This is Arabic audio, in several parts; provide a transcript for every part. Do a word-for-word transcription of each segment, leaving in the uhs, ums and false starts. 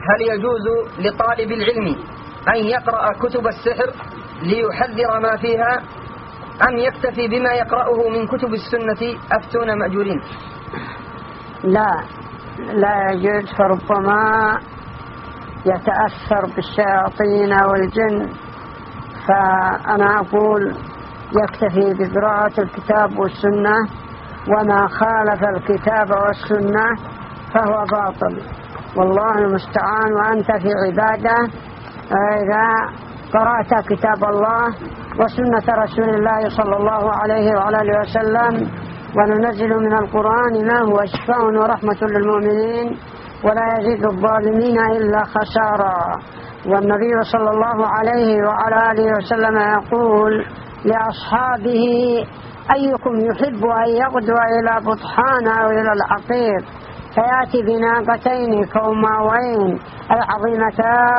هل يجوز لطالب العلم أن يقرأ كتب السحر ليحذر ما فيها أم يكتفي بما يقرأه من كتب السنة؟ أفتون مأجورين. لا لا يجوز، فربما يتأثر بالشياطين والجن، فأنا أقول يكتفي بقراءة الكتاب والسنة، وما خالف الكتاب والسنة فهو باطل، والله المستعان. وأنت في عبادة إذا قرأت كتاب الله وسنة رسول الله صلى الله عليه وعلى آله وسلم، وننزل من القرآن ما هو شفاء ورحمة للمؤمنين ولا يزيد الظالمين إلا خسارا. والنبي صلى الله عليه وعلى آله وسلم يقول لأصحابه أيكم يحب أن يغدو إلى بطحان أو إلى العقيق فيأتي بناقتين كوماوين العظيمتا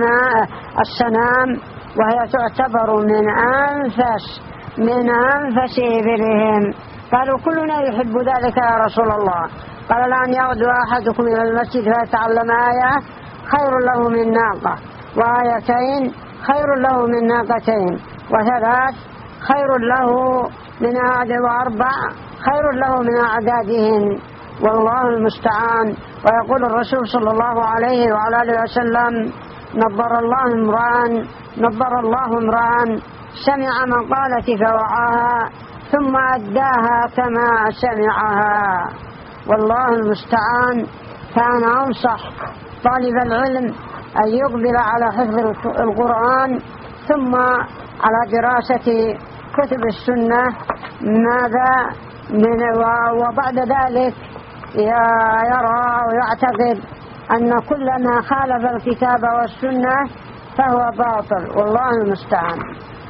السنام، وهي تعتبر من أنفس من أنفس إبلهم. قالوا كلنا يحب ذلك يا رسول الله. قال لأن يغدو أحدكم إلى المسجد فيتعلم آية خير له من ناقة، وآيتين خير له من ناقتين، وثلاث خير له من أعداد، وأربع خير له من أعدادهن، والله المستعان. ويقول الرسول صلى الله عليه وعلى آله وسلم نظر الله امرأ نظر الله امرأ سمع مقالتي فوعاها ثم أداها كما سمعها، والله المستعان. كان أنصح طالب العلم أن يقبل على حفظ القرآن ثم على دراسة كتب السنة ماذا من، وبعد ذلك يرى ويعتقد أن كل ما خالف الكتاب والسنة فهو باطل، والله المستعان.